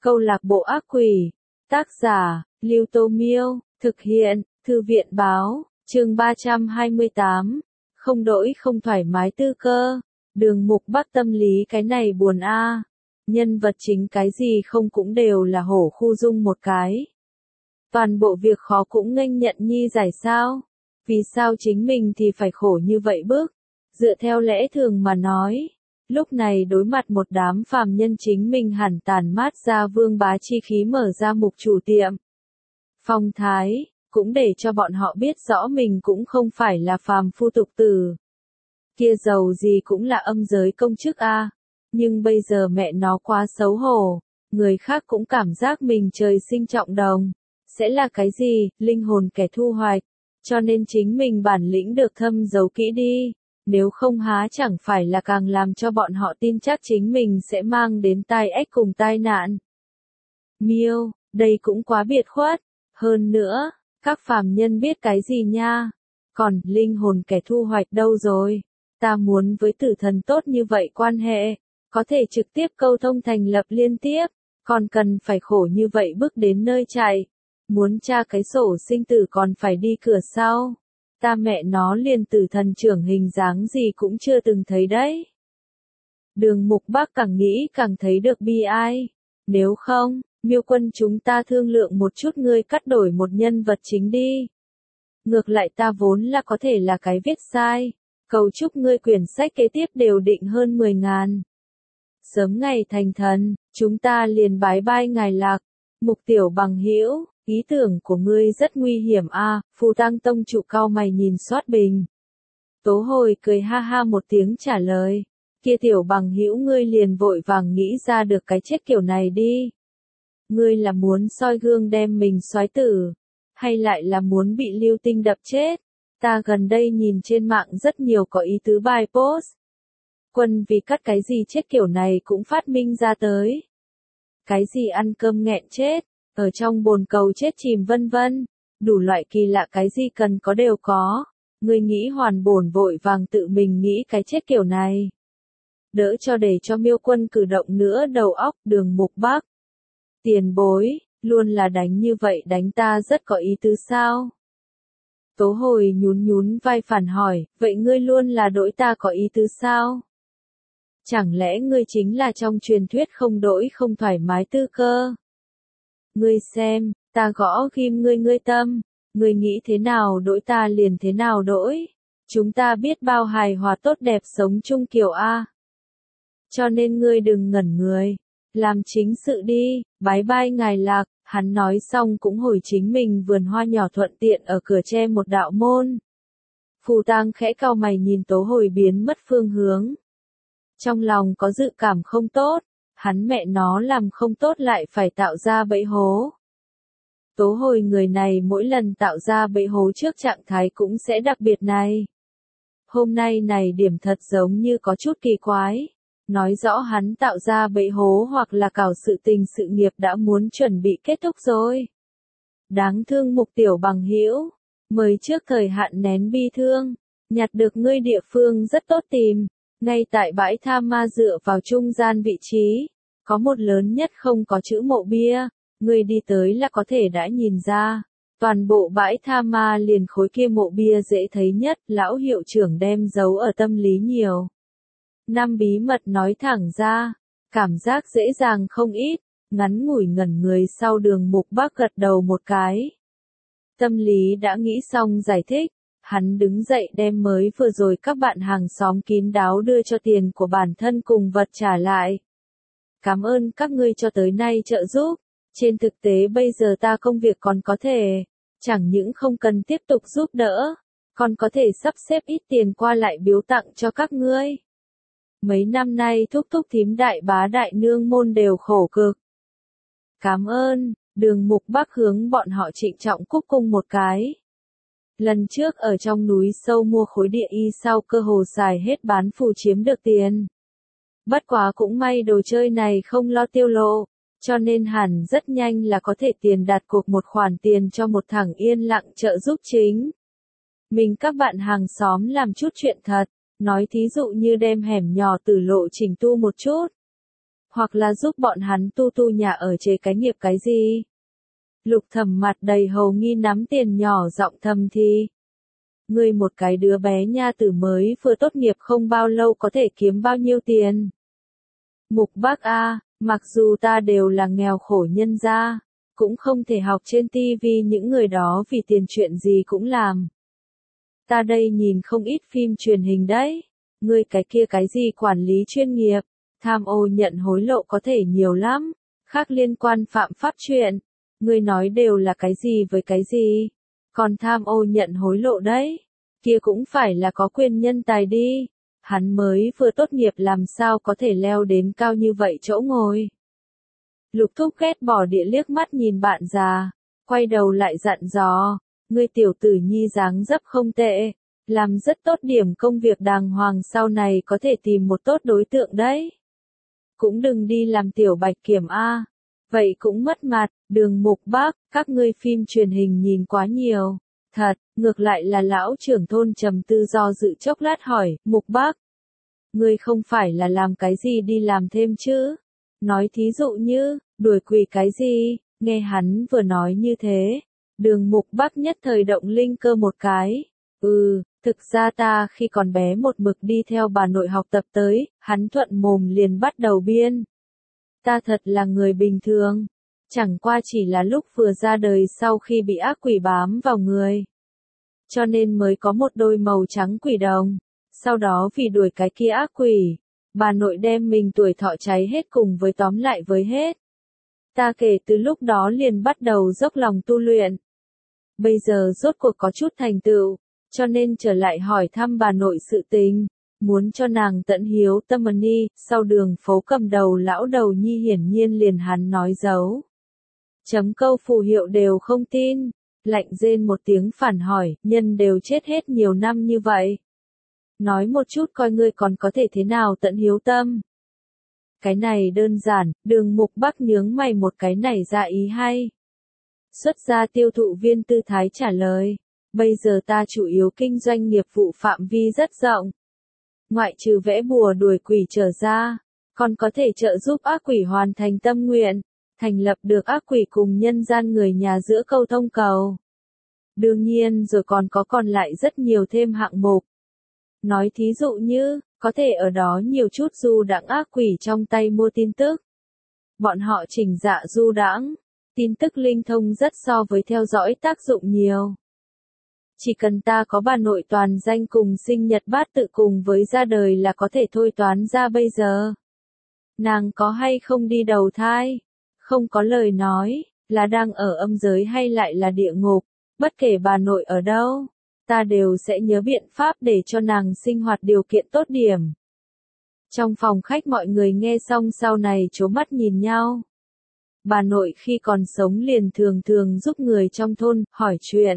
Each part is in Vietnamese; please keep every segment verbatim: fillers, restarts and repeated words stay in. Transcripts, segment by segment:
Câu lạc bộ ác quỷ. Tác giả, Lưu Tô Miêu. Thực hiện, Thư viện báo. Chương ba trăm hai mươi tám. Không đổi không thoải mái tư cơ. Đường Mục Bắc tâm lý cái này buồn a. À. Nhân vật chính cái gì không cũng đều là hổ khu dung một cái. Toàn bộ việc khó cũng nghênh nhận nhi giải sao. Vì sao chính mình thì phải khổ như vậy bức. Dựa theo lẽ thường mà nói. Lúc này đối mặt một đám phàm nhân chính mình hẳn tàn mát ra vương bá chi khí mở ra mục chủ tiệm. Phong thái, cũng để cho bọn họ biết rõ mình cũng không phải là phàm phu tục tử. Kia giàu gì cũng là âm giới công chức a. À. Nhưng bây giờ mẹ nó quá xấu hổ, người khác cũng cảm giác mình trời sinh trọng đồng. Sẽ là cái gì, linh hồn kẻ thu hoạch. Cho nên chính mình bản lĩnh được thâm giấu kỹ đi. Nếu không há chẳng phải là càng làm cho bọn họ tin chắc chính mình sẽ mang đến tai ách cùng tai nạn. Miêu, đây cũng quá biệt khuất. Hơn nữa, các phàm nhân biết cái gì nha? Còn, linh hồn kẻ thu hoạch đâu rồi? Ta muốn với tử thần tốt như vậy quan hệ, có thể trực tiếp câu thông thành lập liên tiếp, còn cần phải khổ như vậy bước đến nơi chạy. Muốn tra cái sổ sinh tử còn phải đi cửa sau. Ta mẹ nó liền tử thần trưởng hình dáng gì cũng chưa từng thấy đấy. Đường Mục Bắc càng nghĩ càng thấy được bi ai. Nếu không, Miêu Quân chúng ta thương lượng một chút ngươi cắt đổi một nhân vật chính đi. Ngược lại ta vốn là có thể là cái viết sai. Cầu chúc ngươi quyển sách kế tiếp đều định hơn mười ngàn. Sớm ngày thành thần, chúng ta liền bái bai ngài Lạc. Mục Tiểu Bằng hữu. Ý tưởng của ngươi rất nguy hiểm a. À, Phù Tăng tông chủ cau mày nhìn soát bình. Tố Hồi cười ha ha một tiếng trả lời. Kia Tiểu Bằng hữu ngươi liền vội vàng nghĩ ra được cái chết kiểu này đi. Ngươi là muốn soi gương đem mình soái tử, hay lại là muốn bị lưu tinh đập chết? Ta gần đây nhìn trên mạng rất nhiều có ý tứ bài post. Quân vì cắt cái gì chết kiểu này cũng phát minh ra tới. Cái gì ăn cơm nghẹn chết. Ở trong bồn cầu chết chìm vân vân, đủ loại kỳ lạ cái gì cần có đều có. Ngươi nghĩ hoàn bổn vội vàng tự mình nghĩ cái chết kiểu này. Đỡ cho để cho Miêu Quân cử động nữa đầu óc. Đường Mục Bắc. Tiền bối, luôn là đánh như vậy đánh ta rất có ý tứ sao? Tố Hồi nhún nhún vai phản hỏi, vậy ngươi luôn là đổi ta có ý tứ sao? Chẳng lẽ ngươi chính là trong truyền thuyết không đổi không thoải mái tư cơ? Ngươi xem, ta gõ ghim ngươi ngươi tâm, ngươi nghĩ thế nào đổi ta liền thế nào đổi. Chúng ta biết bao hài hòa tốt đẹp sống chung kiểu A. Cho nên ngươi đừng ngẩn người, làm chính sự đi, bái bai ngài Lạc. Hắn nói xong cũng hồi chính mình vườn hoa nhỏ thuận tiện ở cửa che một đạo môn. Phù Tang khẽ cau mày nhìn Tố Hồi biến mất phương hướng. Trong lòng có dự cảm không tốt. Hắn mẹ nó làm không tốt lại phải tạo ra bẫy hố. Tố Hồi người này mỗi lần tạo ra bẫy hố trước trạng thái cũng sẽ đặc biệt này. Hôm nay này điểm thật giống như có chút kỳ quái. Nói rõ hắn tạo ra bẫy hố hoặc là cào sự tình sự nghiệp đã muốn chuẩn bị kết thúc rồi. Đáng thương Mục Tiểu Bằng hữu, mới trước thời hạn nén bi thương, nhặt được ngươi địa phương rất tốt tìm. Ngay tại bãi tha ma dựa vào trung gian vị trí, có một lớn nhất không có chữ mộ bia, người đi tới là có thể đã nhìn ra. Toàn bộ bãi tha ma liền khối kia mộ bia dễ thấy nhất, lão hiệu trưởng đem giấu ở tâm lý nhiều. Năm bí mật nói thẳng ra, cảm giác dễ dàng không ít, ngắn ngủi ngẩn người sau Đường Mục Bắc gật đầu một cái. Tâm lý đã nghĩ xong giải thích. Hắn đứng dậy đem mới vừa rồi các bạn hàng xóm kín đáo đưa cho tiền của bản thân cùng vật trả lại. Cảm ơn các ngươi cho tới nay trợ giúp. Trên thực tế bây giờ ta công việc còn có thể, chẳng những không cần tiếp tục giúp đỡ, còn có thể sắp xếp ít tiền qua lại biếu tặng cho các ngươi. Mấy năm nay thúc thúc thím đại bá đại nương môn đều khổ cực. Cảm ơn, Đường Mục Bắc hướng bọn họ trịnh trọng cúc cung một cái. Lần trước ở trong núi sâu mua khối địa y sau cơ hồ xài hết bán phù chiếm được tiền. Bất quá cũng may đồ chơi này không lo tiêu lộ, cho nên hẳn rất nhanh là có thể tiền đặt cược một khoản tiền cho một thằng yên lặng trợ giúp chính. Mình các bạn hàng xóm làm chút chuyện thật, nói thí dụ như đem hẻm nhỏ tử lộ chỉnh tu một chút. Hoặc là giúp bọn hắn tu tu nhà ở chế cái nghiệp cái gì? Lục Thẩm mặt đầy hầu nghi nắm tiền nhỏ giọng thầm thì. Ngươi một cái đứa bé nha tử mới vừa tốt nghiệp không bao lâu có thể kiếm bao nhiêu tiền? Mục Bác a, mặc dù ta đều là nghèo khổ nhân gia, cũng không thể học trên tivi những người đó vì tiền chuyện gì cũng làm. Ta đây nhìn không ít phim truyền hình đấy. Ngươi cái kia cái gì quản lý chuyên nghiệp, tham ô nhận hối lộ có thể nhiều lắm, khác liên quan phạm pháp chuyện. Ngươi nói đều là cái gì với cái gì? Còn tham ô nhận hối lộ đấy, kia cũng phải là có quyền nhân tài đi. Hắn mới vừa tốt nghiệp làm sao có thể leo đến cao như vậy chỗ ngồi. Lục Thúc ghét bỏ địa liếc mắt nhìn bạn già, quay đầu lại dặn dò, ngươi tiểu tử nhi dáng dấp không tệ, làm rất tốt điểm công việc đàng hoàng sau này có thể tìm một tốt đối tượng đấy. Cũng đừng đi làm tiểu bạch kiểm a, vậy cũng mất mặt. Đường Mục Bác, các ngươi phim truyền hình nhìn quá nhiều. Thật, ngược lại là lão trưởng thôn trầm tư do dự chốc lát hỏi, Mục Bác, ngươi không phải là làm cái gì đi làm thêm chứ? Nói thí dụ như, đuổi quỷ cái gì? Nghe hắn vừa nói như thế, Đường Mục Bác nhất thời động linh cơ một cái. Ừ, thực ra ta khi còn bé một mực đi theo bà nội học tập tới, hắn thuận mồm liền bắt đầu biên. Ta thật là người bình thường, chẳng qua chỉ là lúc vừa ra đời sau khi bị ác quỷ bám vào người. Cho nên mới có một đôi màu trắng quỷ đồng. Sau đó vì đuổi cái kia ác quỷ, bà nội đem mình tuổi thọ cháy hết cùng với tóm lại với hết. Ta kể từ lúc đó liền bắt đầu dốc lòng tu luyện. Bây giờ rốt cuộc có chút thành tựu, cho nên trở lại hỏi thăm bà nội sự tình, muốn cho nàng tận hiếu tâm ni. Sau đường phố cầm đầu lão đầu nhi hiển nhiên liền hắn nói giấu. Chấm câu phù hiệu đều không tin, lạnh rên một tiếng phản hỏi, nhân đều chết hết nhiều năm như vậy. Nói một chút coi ngươi còn có thể thế nào tận hiếu tâm. Cái này đơn giản, Đường Mục Bác nhướng mày một cái nảy ra ý hay. Xuất gia tiêu thụ viên tư thái trả lời, bây giờ ta chủ yếu kinh doanh nghiệp vụ phạm vi rất rộng. Ngoại trừ vẽ bùa đuổi quỷ trở ra, còn có thể trợ giúp ác quỷ hoàn thành tâm nguyện, thành lập được ác quỷ cùng nhân gian người nhà giữa câu thông cầu. Đương nhiên rồi còn có còn lại rất nhiều thêm hạng mục. Nói thí dụ như, có thể ở đó nhiều chút du đãng ác quỷ trong tay mua tin tức. Bọn họ chỉnh dạ du đãng, tin tức linh thông rất so với theo dõi tác dụng nhiều. Chỉ cần ta có bà nội toàn danh cùng sinh nhật bát tự cùng với ra đời là có thể thôi toán ra bây giờ. Nàng có hay không đi đầu thai? Không có lời nói, là đang ở âm giới hay lại là địa ngục, bất kể bà nội ở đâu, ta đều sẽ nhớ biện pháp để cho nàng sinh hoạt điều kiện tốt điểm. Trong phòng khách mọi người nghe xong sau này trố mắt nhìn nhau. Bà nội khi còn sống liền thường thường giúp người trong thôn hỏi chuyện,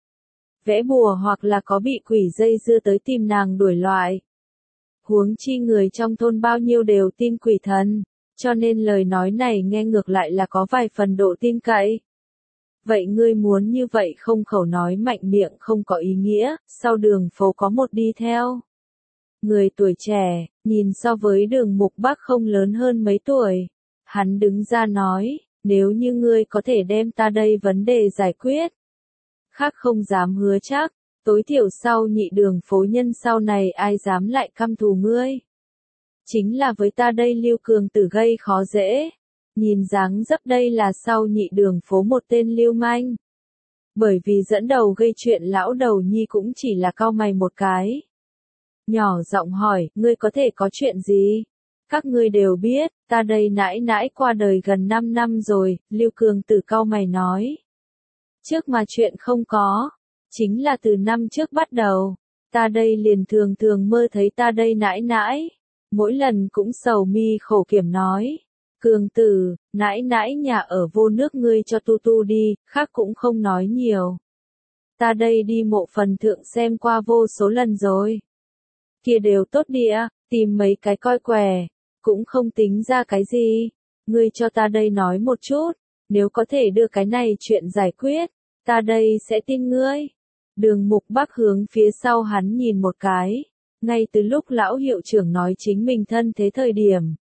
vẽ bùa hoặc là có bị quỷ dây dưa tới tìm nàng đuổi loại. Huống chi người trong thôn bao nhiêu đều tin quỷ thần, cho nên lời nói này nghe ngược lại là có vài phần độ tin cậy. Vậy ngươi muốn như vậy không khẩu nói mạnh miệng không có ý nghĩa, sau đường phố có một đi theo. Người tuổi trẻ, nhìn so với Đường Mục Bác không lớn hơn mấy tuổi. Hắn đứng ra nói, nếu như ngươi có thể đem ta đây vấn đề giải quyết. Khác không dám hứa chắc, tối thiểu sau nhị đường phố nhân sau này ai dám lại căm thù ngươi. Chính là với ta đây Lưu Cường Tử gây khó dễ. Nhìn dáng dấp đây là sau nhị đường phố một tên lưu manh. Bởi vì dẫn đầu gây chuyện lão đầu nhi cũng chỉ là cau mày một cái. Nhỏ giọng hỏi, ngươi có thể có chuyện gì? Các ngươi đều biết, ta đây nãi nãi qua đời gần năm năm rồi, Lưu Cường Tử cau mày nói. Trước mà chuyện không có, chính là từ năm trước bắt đầu, ta đây liền thường thường mơ thấy ta đây nãi nãi. Mỗi lần cũng sầu mi khổ kiểm nói. Cường Tử, nãi nãi nhà ở vô nước ngươi cho tu tu đi, khác cũng không nói nhiều. Ta đây đi mộ phần thượng xem qua vô số lần rồi. Kia đều tốt địa, tìm mấy cái coi què, cũng không tính ra cái gì. Ngươi cho ta đây nói một chút, nếu có thể đưa cái này chuyện giải quyết, ta đây sẽ tin ngươi. Đường Mục Bác hướng phía sau hắn nhìn một cái, ngay từ lúc lão hiệu trưởng nói chính mình thân thế thời điểm.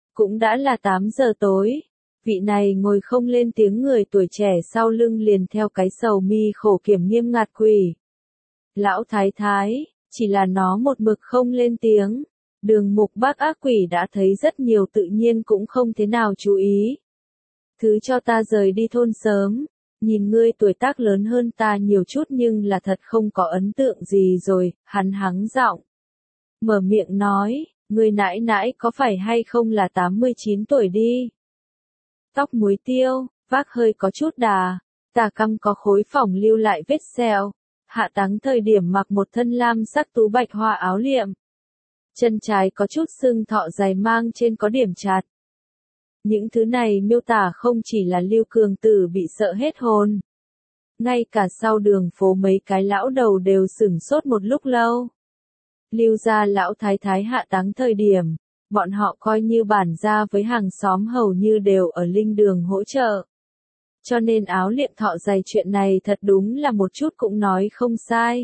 Cũng đã là tám giờ tối. Vị này ngồi không lên tiếng người tuổi trẻ sau lưng liền theo cái sầu mi khổ kiểm nghiêm ngặt quỳ. Lão thái thái, chỉ là nó một mực không lên tiếng. Đường Mục Bác ác quỷ đã thấy rất nhiều tự nhiên cũng không thế nào chú ý. Thứ cho ta rời đi thôn sớm, nhìn ngươi tuổi tác lớn hơn ta nhiều chút nhưng là thật không có ấn tượng gì rồi, hắn hắng giọng. Mở miệng nói, ngươi nãi nãi có phải hay không là tám mươi chín tuổi đi. Tóc muối tiêu, vác hơi có chút đà, tà căng có khối phỏng lưu lại vết sẹo. Hạ Táng thời điểm mặc một thân lam sắc tú bạch hoa áo liệm. Chân trái có chút sưng thọ dày mang trên có điểm chặt. Những thứ này miêu tả không chỉ là Lưu Cường Tử bị sợ hết hồn. Ngay cả sau đường phố mấy cái lão đầu đều sửng sốt một lúc lâu. Lưu gia lão thái thái hạ táng thời điểm, bọn họ coi như bản gia với hàng xóm hầu như đều ở linh đường hỗ trợ. Cho nên áo liệm thọ dày chuyện này thật đúng là một chút cũng nói không sai.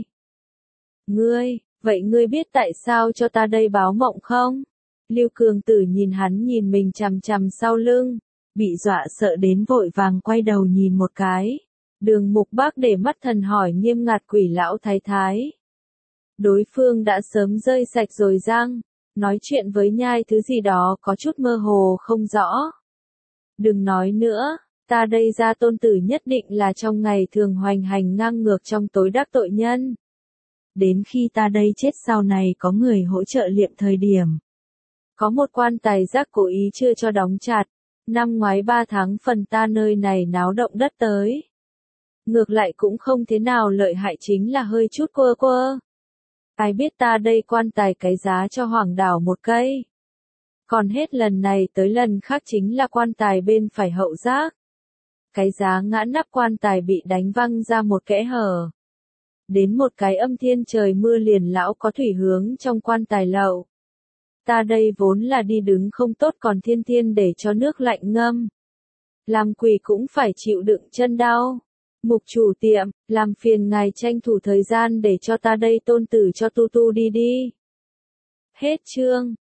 Ngươi, vậy ngươi biết tại sao cho ta đây báo mộng không? Lưu Cường Tử nhìn hắn nhìn mình chằm chằm sau lưng, bị dọa sợ đến vội vàng quay đầu nhìn một cái. Đường Mục Bác để mắt thần hỏi nghiêm ngặt quỷ lão thái thái. Đối phương đã sớm rơi sạch rồi răng, nói chuyện với nhai thứ gì đó có chút mơ hồ không rõ. Đừng nói nữa, ta đây ra tôn tử nhất định là trong ngày thường hoành hành ngang ngược trong tối đắc tội nhân. Đến khi ta đây chết sau này có người hỗ trợ liệm thời điểm. Có một quan tài giác cố ý chưa cho đóng chặt, năm ngoái ba tháng phần ta nơi này náo động đất tới. Ngược lại cũng không thế nào lợi hại chính là hơi chút quơ quơ. Ai biết ta đây quan tài cái giá cho hoàng đảo một cây. Còn hết lần này tới lần khác chính là quan tài bên phải hậu giác. Cái giá ngã nắp quan tài bị đánh văng ra một kẽ hở. Đến một cái âm thiên trời mưa liền lão có thủy hướng trong quan tài lậu. Ta đây vốn là đi đứng không tốt còn thiên thiên để cho nước lạnh ngâm. Làm quỷ cũng phải chịu đựng chân đau. Mục chủ tiệm, làm phiền ngài tranh thủ thời gian để cho ta đây tôn tử cho tu tu đi đi. Hết chương.